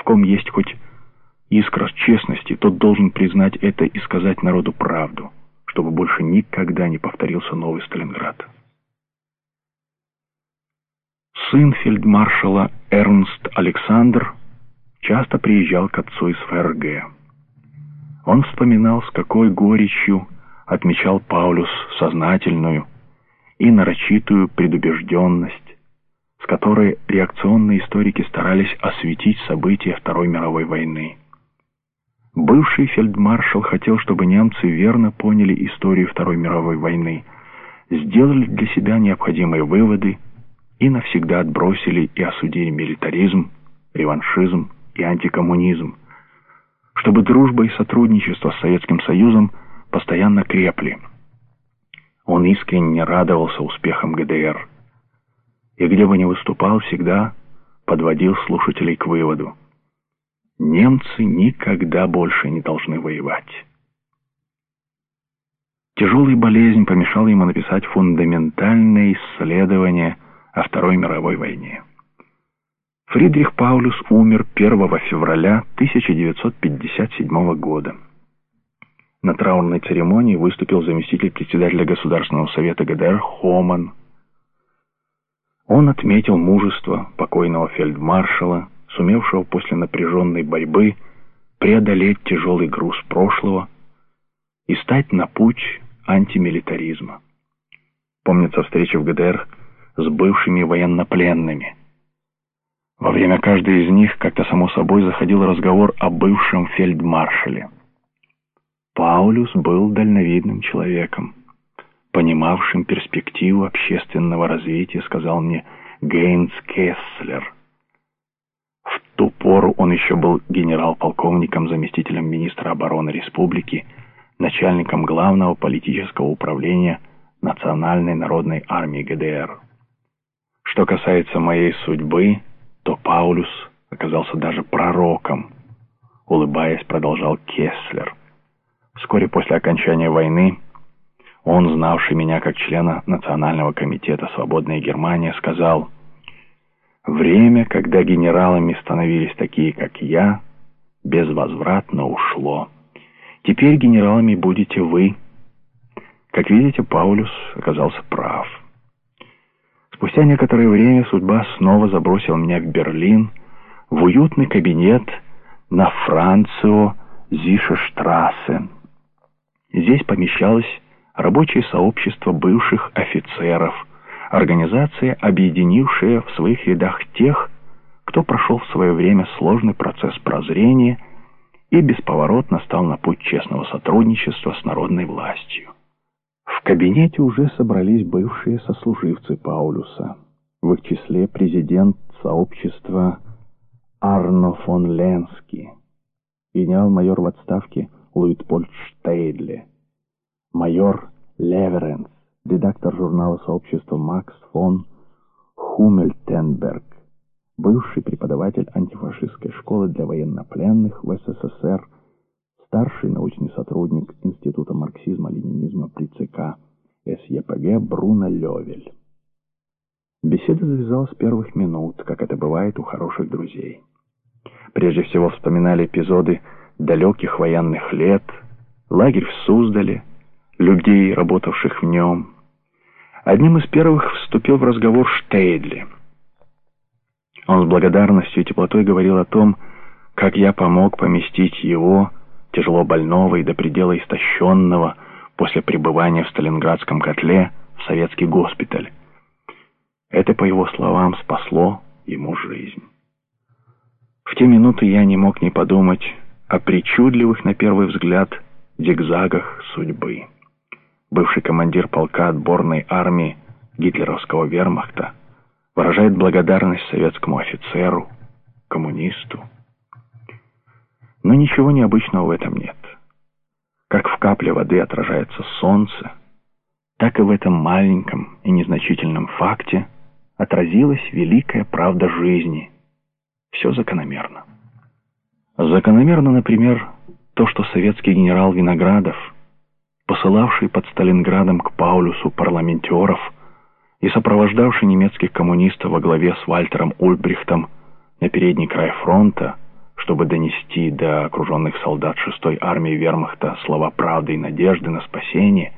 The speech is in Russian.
ком есть хоть искра честности, тот должен признать это и сказать народу правду, чтобы больше никогда не повторился новый Сталинград. Сын фельдмаршала Эрнст Александр часто приезжал к отцу из ФРГ. Он вспоминал, с какой горечью отмечал Паулюс сознательную и нарочитую предубежденность, с которой реакционные историки старались осветить события Второй мировой войны. Бывший фельдмаршал хотел, чтобы немцы верно поняли историю Второй мировой войны, сделали для себя необходимые выводы и навсегда отбросили и осудили милитаризм, реваншизм и антикоммунизм, чтобы дружба и сотрудничество с Советским Союзом постоянно крепли. Он искренне радовался успехам ГДР и, где бы ни выступал, всегда подводил слушателей к выводу: немцы никогда больше не должны воевать. Тяжелая болезнь помешала ему написать фундаментальное исследование о Второй мировой войне. Фридрих Паулюс умер 1 февраля 1957 года. На траурной церемонии выступил заместитель председателя Государственного совета ГДР Хоман. Он отметил мужество покойного фельдмаршала, сумевшего после напряженной борьбы преодолеть тяжелый груз прошлого и стать на путь антимилитаризма. Помнится встреча в ГДР с бывшими военнопленными. Во время каждой из них как-то само собой заходил разговор о бывшем фельдмаршале. Паулюс был дальновидным человеком, понимавшим перспективу общественного развития, сказал мне Гейнс Кесслер. В ту пору он еще был генерал-полковником, заместителем министра обороны республики, начальником главного политического управления Национальной народной армии ГДР. Что касается моей судьбы, то Паулюс оказался даже пророком, улыбаясь, продолжал Кесслер. Вскоре после окончания войны он, знавший меня как члена Национального комитета «Свободная Германия», сказал: «Время, когда генералами становились такие, как я, безвозвратно ушло. Теперь генералами будете вы». Как видите, Паулюс оказался прав. Спустя некоторое время судьба снова забросила меня в Берлин, в уютный кабинет на Францио-Зише-штрассе. Здесь помещалось рабочее сообщество бывших офицеров, организация, объединившая в своих рядах тех, кто прошел в свое время сложный процесс прозрения и бесповоротно стал на путь честного сотрудничества с народной властью. В кабинете уже собрались бывшие сослуживцы Паулюса, в их числе президент сообщества Арно фон Ленский, генерал-майор в отставке Луитпольд Штейдле, майор Леверенс, редактор журнала сообщества Макс фон Хумельтенберг, бывший преподаватель антифашистской школы для военнопленных в СССР, старший научный сотрудник Института марксизма-ленинизма при ЦК СЕПГ Бруно Лёвель. Беседа завязалась с первых минут, как это бывает у хороших друзей. Прежде всего вспоминали эпизоды далеких военных лет, лагерь в Суздале, людей, работавших в нем. Одним из первых вступил в разговор Штейдле. Он с благодарностью и теплотой говорил о том, как я помог поместить его, тяжело больного и до предела истощенного после пребывания в Сталинградском котле, в советский госпиталь. Это, по его словам, спасло ему жизнь. В те минуты я не мог не подумать о причудливых, на первый взгляд, зигзагах судьбы. Бывший командир полка отборной армии гитлеровского вермахта выражает благодарность советскому офицеру, коммунисту. Но ничего необычного в этом нет. Как в капле воды отражается солнце, так и в этом маленьком и незначительном факте отразилась великая правда жизни. Все закономерно. Закономерно, например, то, что советский генерал Виноградов, посылавший под Сталинградом к Паулюсу парламентеров и сопровождавший немецких коммунистов во главе с Вальтером Ульбрихтом на передний край фронта, чтобы донести до окруженных солдат 6-й армии вермахта слова правды и надежды на спасение,